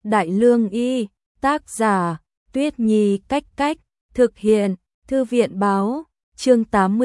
Đại Lương Y, tác giả, Tuyết Nhi cách, thực hiện, Thư viện báo, chương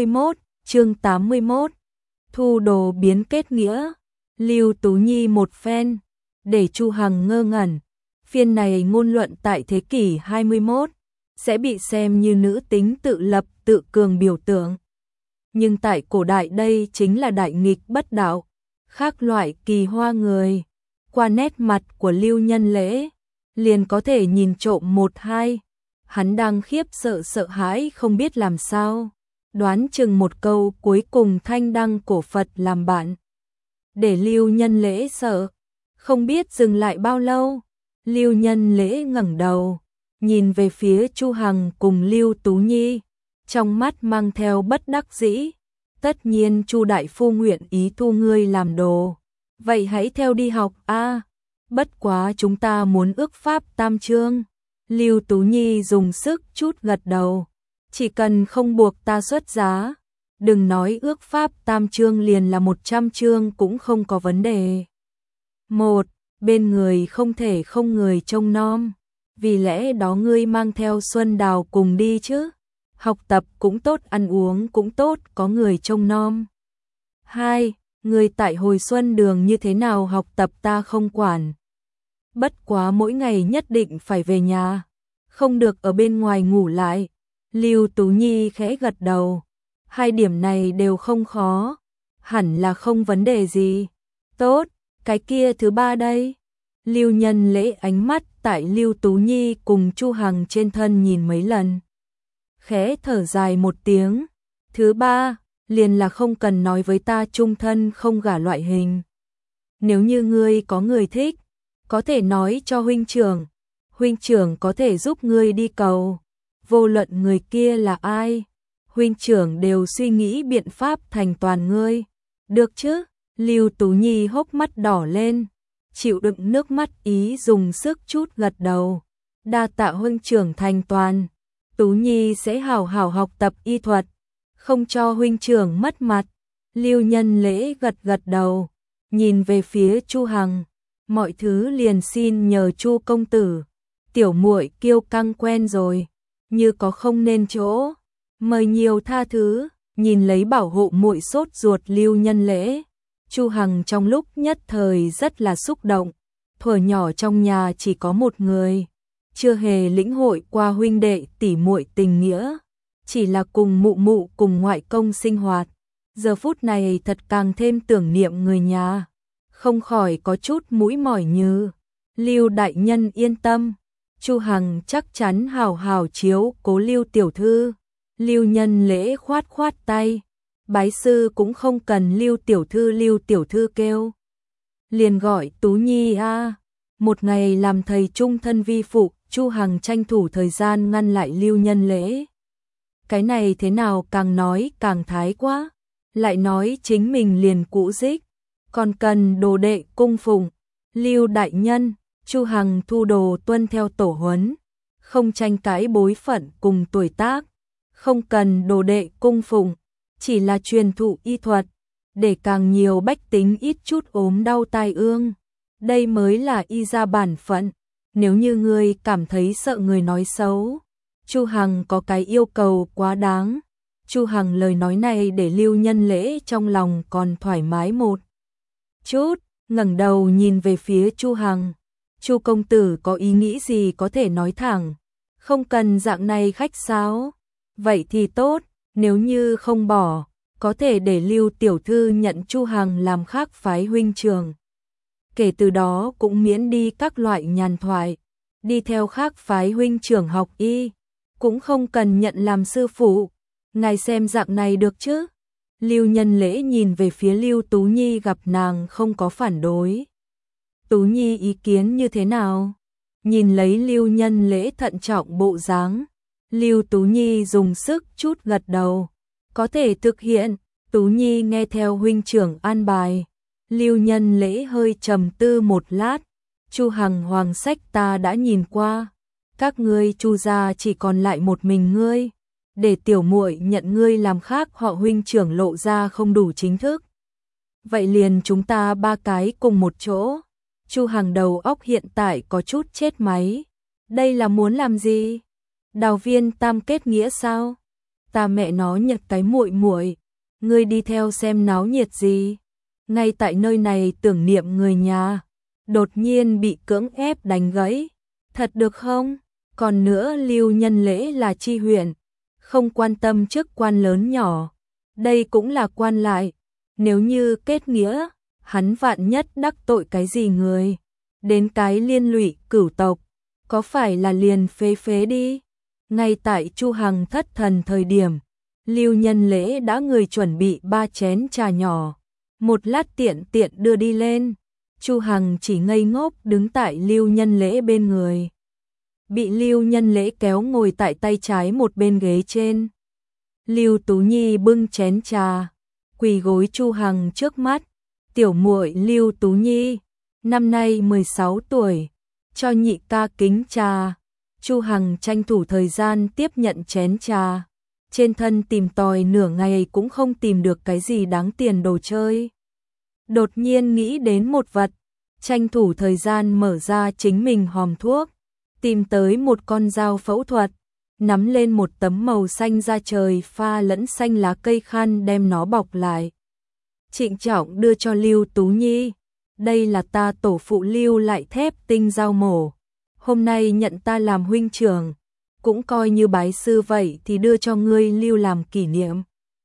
81, thu đồ biến kết nghĩa, Lưu Tú Nhi một phen, để Chu Hằng ngơ ngẩn, phiên này ngôn luận tại thế kỷ 21, sẽ bị xem như nữ tính tự lập tự cường biểu tượng. Nhưng tại cổ đại đây chính là đại nghịch bất đạo, khác loại kỳ hoa người. Qua nét mặt của Lưu Nhân Lễ, liền có thể nhìn trộm một hai. Hắn đang khiếp sợ hãi không biết làm sao. Đoán chừng một câu cuối cùng thanh đăng cổ Phật làm bạn. Để Lưu Nhân Lễ sợ, không biết dừng lại bao lâu. Lưu Nhân Lễ ngẩng đầu, nhìn về phía Chu Hằng cùng Lưu Tú Nhi, trong mắt mang theo bất đắc dĩ. Tất nhiên Chu đại phu nguyện ý thu ngươi làm đồ. Vậy hãy theo đi học a. Bất quá chúng ta muốn ước pháp tam chương. Lưu Tú Nhi dùng sức chút gật đầu. Chỉ cần không buộc ta xuất giá, đừng nói ước pháp tam chương liền là 100 chương cũng không có vấn đề. Một, bên người không thể không người trông nom, vì lẽ đó ngươi mang theo Xuân Đào cùng đi chứ. Học tập cũng tốt, ăn uống cũng tốt, có người trông nom. 2. Người tại hồi xuân đường như thế nào học tập ta không quản. Bất quá mỗi ngày nhất định phải về nhà, không được ở bên ngoài ngủ lại. Lưu Tú Nhi khẽ gật đầu. Hai điểm này đều không khó, hẳn là không vấn đề gì. Tốt, cái kia thứ ba đây. Lưu Nhân Lễ ánh mắt tại Lưu Tú Nhi cùng Chu Hằng trên thân nhìn mấy lần. Khẽ thở dài một tiếng. Thứ ba, liền là không cần nói với ta chung thân không gả loại hình. Nếu như ngươi có người thích, có thể nói cho huynh trưởng có thể giúp ngươi đi cầu. Vô luận người kia là ai, huynh trưởng đều suy nghĩ biện pháp thành toàn ngươi. Được chứ? Lưu Tú Nhi hốc mắt đỏ lên, chịu đựng nước mắt ý dùng sức chút gật đầu. Đa tạ huynh trưởng thành toàn. Tú Nhi sẽ hảo hảo học tập y thuật, không cho huynh trưởng mất mặt. Lưu Nhân Lễ gật đầu, nhìn về phía Chu Hằng, mọi thứ liền xin nhờ Chu công tử. Tiểu muội kiêu căng quen rồi, như có không nên chỗ, mời nhiều tha thứ. Nhìn lấy bảo hộ muội sốt ruột Lưu Nhân Lễ, Chu Hằng trong lúc nhất thời rất là xúc động. Thuở nhỏ trong nhà chỉ có một người, chưa hề lĩnh hội qua huynh đệ tỷ muội tình nghĩa, chỉ là cùng mụ mụ cùng ngoại công sinh hoạt. Giờ phút này thật càng thêm tưởng niệm người nhà, không khỏi có chút mũi mỏi như. Lưu đại nhân yên tâm, Chu Hằng chắc chắn hảo hảo chiếu cố Lưu tiểu thư. Lưu Nhân Lễ khoát tay, bái sư cũng không cần Lưu tiểu thư kêu, liền gọi Tú Nhi a. Một ngày làm thầy trung thân vi phụ, Chu Hằng tranh thủ thời gian ngăn lại Lưu Nhân Lễ. Cái này thế nào càng nói càng thái quá, lại nói chính mình liền cũ dích, còn cần đồ đệ cung phụng. Lưu đại nhân, Chu Hằng thu đồ tuân theo tổ huấn, không tranh cãi bối phận cùng tuổi tác, không cần đồ đệ cung phụng, chỉ là truyền thụ y thuật, để càng nhiều bách tính ít chút ốm đau tai ương. Đây mới là y gia bản phận. Nếu như ngươi cảm thấy sợ người nói xấu, Chu Hằng có cái yêu cầu quá đáng. Chu Hằng lời nói này để Lưu Nhân Lễ trong lòng còn thoải mái một chút, ngẩng đầu nhìn về phía Chu Hằng. Chu công tử có ý nghĩ gì có thể nói thẳng, không cần dạng này khách sáo. Vậy thì tốt, nếu như không bỏ, có thể để Lưu tiểu thư nhận Chu Hằng làm khác phái huynh trưởng. Kể từ đó cũng miễn đi các loại nhàn thoại, đi theo khác phái huynh trưởng học y, cũng không cần nhận làm sư phụ. Ngài xem dạng này được chứ? Lưu Nhân Lễ nhìn về phía Lưu Tú Nhi, gặp nàng không có phản đối. Tú Nhi ý kiến như thế nào? Nhìn lấy Lưu Nhân Lễ thận trọng bộ dáng, Lưu Tú Nhi dùng sức chút gật đầu. Có thể thực hiện. Tú Nhi nghe theo huynh trưởng an bài. Lưu Nhân Lễ hơi trầm tư một lát. Chu Hằng hoàng sách ta đã nhìn qua, các ngươi Chu gia chỉ còn lại một mình ngươi, để tiểu muội nhận ngươi làm khác họ huynh trưởng lộ ra không đủ chính thức. Vậy liền chúng ta ba cái cùng một chỗ. Chu Hằng đầu óc hiện tại có chút chết máy. Đây là muốn làm gì? Đào viên tam kết nghĩa sao? Ta mẹ nó nhật cái muội muội, ngươi đi theo xem náo nhiệt gì? Ngay tại nơi này tưởng niệm người nhà, đột nhiên bị cưỡng ép đánh gãy. Thật được không? Còn nữa Lưu Nhân Lễ là tri huyện, không quan tâm chức quan lớn nhỏ. Đây cũng là quan lại. Nếu như kết nghĩa, hắn vạn nhất đắc tội cái gì người. Đến cái liên lụy cửu tộc, có phải là liền phế phế đi? Ngay tại Chu Hằng thất thần thời điểm, Lưu Nhân Lễ đã người chuẩn bị 3 chén trà nhỏ. Một lát tiện tiện đưa đi lên. Chu Hằng chỉ ngây ngốc đứng tại Lưu Nhân Lễ bên người. Bị Lưu Nhân Lễ kéo ngồi tại tay trái một bên ghế trên. Lưu Tú Nhi bưng chén trà, quỳ gối Chu Hằng trước mắt. Tiểu muội Lưu Tú Nhi, năm nay 16 tuổi, cho nhị ca kính trà. Chu Hằng tranh thủ thời gian tiếp nhận chén trà. Trên thân tìm tòi nửa ngày cũng không tìm được cái gì đáng tiền đồ chơi. Đột nhiên nghĩ đến một vật, tranh thủ thời gian mở ra chính mình hòm thuốc, tìm tới một con dao phẫu thuật, nắm lên một tấm màu xanh da trời pha lẫn xanh lá cây khăn đem nó bọc lại. Trịnh trọng đưa cho Lưu Tú Nhi. Đây là ta tổ phụ lưu lại thép tinh dao mổ. Hôm nay nhận ta làm huynh trưởng, cũng coi như bái sư vậy thì đưa cho ngươi lưu làm kỷ niệm.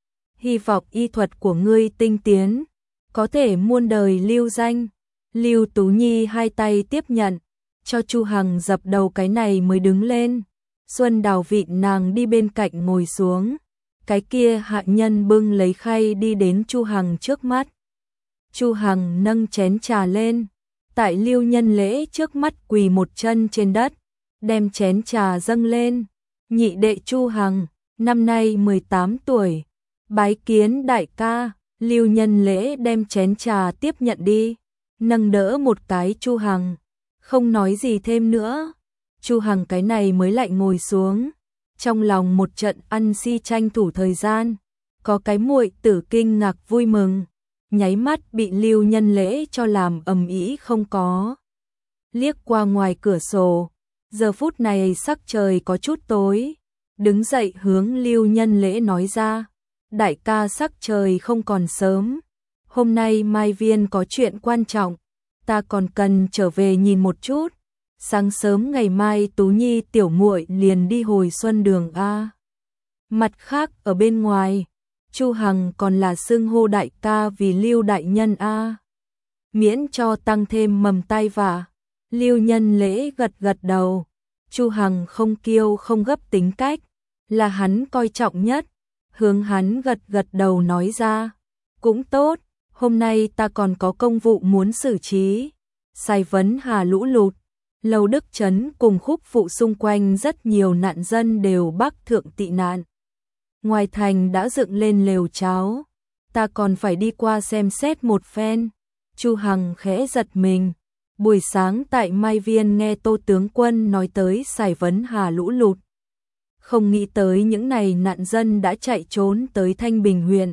Hy vọng y thuật của ngươi tinh tiến, có thể muôn đời lưu danh. Lưu Tú Nhi hai tay tiếp nhận, cho Chu Hằng dập đầu cái này mới đứng lên. Xuân Đào vịn nàng đi bên cạnh ngồi xuống. Cái kia hạ nhân bưng lấy khay đi đến Chu Hằng trước mắt. Chu Hằng nâng chén trà lên, tại Lưu Nhân Lễ trước mắt quỳ một chân trên đất, đem chén trà dâng lên. Nhị đệ Chu Hằng, năm nay 18 tuổi, bái kiến đại ca. Lưu Nhân Lễ đem chén trà tiếp nhận đi, nâng đỡ một cái Chu Hằng, không nói gì thêm nữa. Chu Hằng cái này mới lại ngồi xuống, trong lòng một trận ăn si tranh thủ thời gian, có cái muội tử kinh ngạc vui mừng, nháy mắt bị Lưu Nhân Lễ cho làm ầm ĩ không có. Liếc qua ngoài cửa sổ, giờ phút này sắc trời có chút tối, đứng dậy hướng Lưu Nhân Lễ nói ra, đại ca sắc trời không còn sớm, hôm nay Mai Viên có chuyện quan trọng, ta còn cần trở về nhìn một chút. Sáng sớm ngày mai Tú Nhi tiểu muội liền đi hồi xuân đường a. Mặt khác ở bên ngoài, Chu Hằng còn là xưng hô đại ca vì Lưu đại nhân a. Miễn cho tăng thêm mầm tai vạ. Lưu Nhân Lễ gật gật đầu. Chu Hằng không kiêu không gấp tính cách, là hắn coi trọng nhất. Hướng hắn gật gật đầu nói ra, cũng tốt, hôm nay ta còn có công vụ muốn xử trí. Sai Vấn Hà lũ lụt, Lầu Đức Trấn cùng khúc phụ xung quanh rất nhiều nạn dân đều bắc thượng tị nạn. Ngoài thành đã dựng lên lều cháo, ta còn phải đi qua xem xét một phen. Chu Hằng khẽ giật mình, buổi sáng tại Mai Viên nghe Tô tướng quân nói tới Sài Vấn Hà lũ lụt. Không nghĩ tới những này nạn dân đã chạy trốn tới Thanh Bình huyện.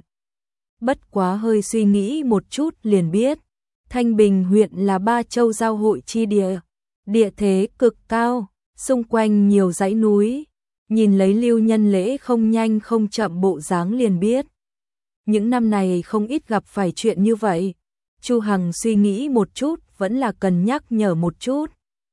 Bất quá hơi suy nghĩ một chút liền biết, Thanh Bình huyện là Ba Châu giao hội chi địa. Địa thế cực cao, xung quanh nhiều dãy núi, nhìn lấy Lưu Nhân Lễ không nhanh không chậm bộ dáng liền biết. Những năm này không ít gặp phải chuyện như vậy, Chu Hằng suy nghĩ một chút vẫn là cần nhắc nhở một chút.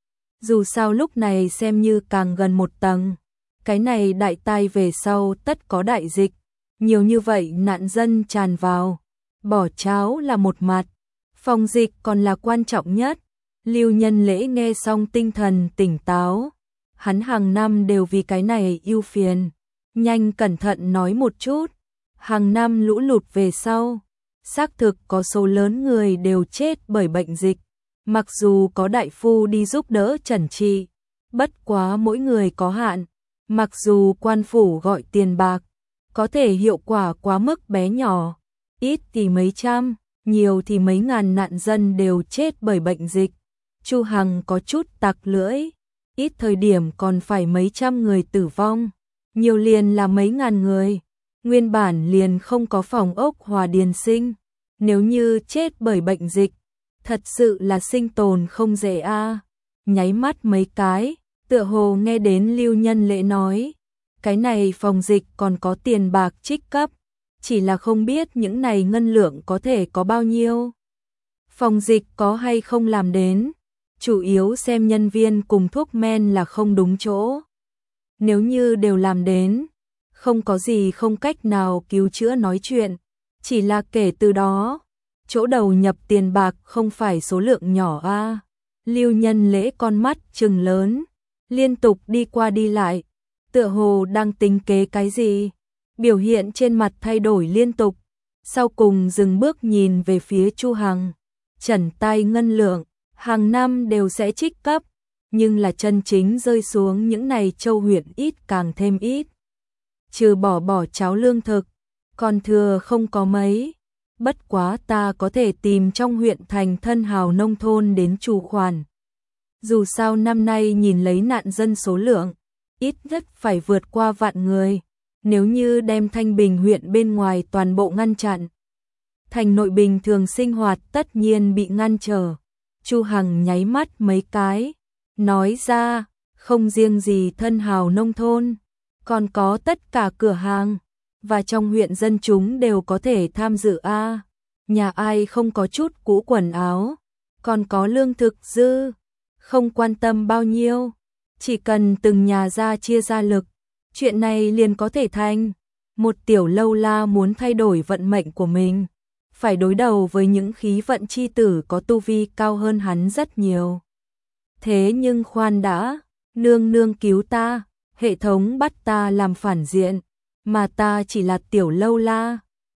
Dù sao lúc này xem như càng gần một tầng, cái này đại tai về sau tất có đại dịch, nhiều như vậy nạn dân tràn vào, bỏ cháo là một mặt, phòng dịch còn là quan trọng nhất. Lưu Nhân Lễ nghe xong tinh thần tỉnh táo, hắn hàng năm đều vì cái này ưu phiền, nhanh cẩn thận nói một chút, hàng năm lũ lụt về sau, xác thực có số lớn người đều chết bởi bệnh dịch, mặc dù có đại phu đi giúp đỡ chẩn trị, bất quá mỗi người có hạn, mặc dù quan phủ gọi tiền bạc, có thể hiệu quả quá mức bé nhỏ, ít thì mấy trăm, nhiều thì mấy ngàn nạn dân đều chết bởi bệnh dịch. Chu Hằng có chút tặc lưỡi, ít thời điểm còn phải mấy trăm người tử vong, nhiều liền là mấy ngàn người, nguyên bản liền không có phòng ốc Hòa Điền Sinh, nếu như chết bởi bệnh dịch, Thật sự là sinh tồn không dễ a. Nháy mắt mấy cái, tựa hồ nghe đến Lưu Nhân Lễ nói, cái này phòng dịch còn có tiền bạc trích cấp, chỉ là không biết những này ngân lượng có thể có bao nhiêu. Phòng dịch có hay không làm đến, chủ yếu xem nhân viên cùng thuốc men là không đúng chỗ. Nếu như đều làm đến, không có gì không cách nào cứu chữa nói chuyện, chỉ là kể từ đó, chỗ đầu nhập tiền bạc không phải số lượng nhỏ a. Lưu Nhân Lễ con mắt trừng lớn, liên tục đi qua đi lại, tựa hồ đang tính kế cái gì, biểu hiện trên mặt thay đổi liên tục, sau cùng dừng bước nhìn về phía Chu Hằng. Trần tay ngân lượng, hàng năm đều sẽ trích cấp, nhưng là chân chính rơi xuống những này châu huyện ít càng thêm ít. Trừ bỏ cháo lương thực, còn thừa không có mấy. Bất quá ta có thể tìm trong huyện thành thân hào nông thôn đến chủ khoản. Dù sao năm nay nhìn lấy nạn dân số lượng, ít nhất phải vượt qua vạn người. Nếu như đem Thanh Bình huyện bên ngoài toàn bộ ngăn chặn, thành nội bình thường sinh hoạt tất nhiên bị ngăn trở. Chu Hằng nháy mắt mấy cái, nói ra, không riêng gì thân hào nông thôn, còn có tất cả cửa hàng, và trong huyện dân chúng đều có thể tham dự a. Nhà ai không có chút cũ quần áo, còn có lương thực dư, không quan tâm bao nhiêu, chỉ cần từng nhà ra chia ra lực, chuyện này liền có thể thành. Một tiểu lâu la muốn thay đổi vận mệnh của mình, phải đối đầu với những khí vận chi tử có tu vi cao hơn hắn rất nhiều. Thế nhưng khoan đã, nương nương cứu ta, hệ thống bắt ta làm phản diện, mà ta chỉ là tiểu lâu la,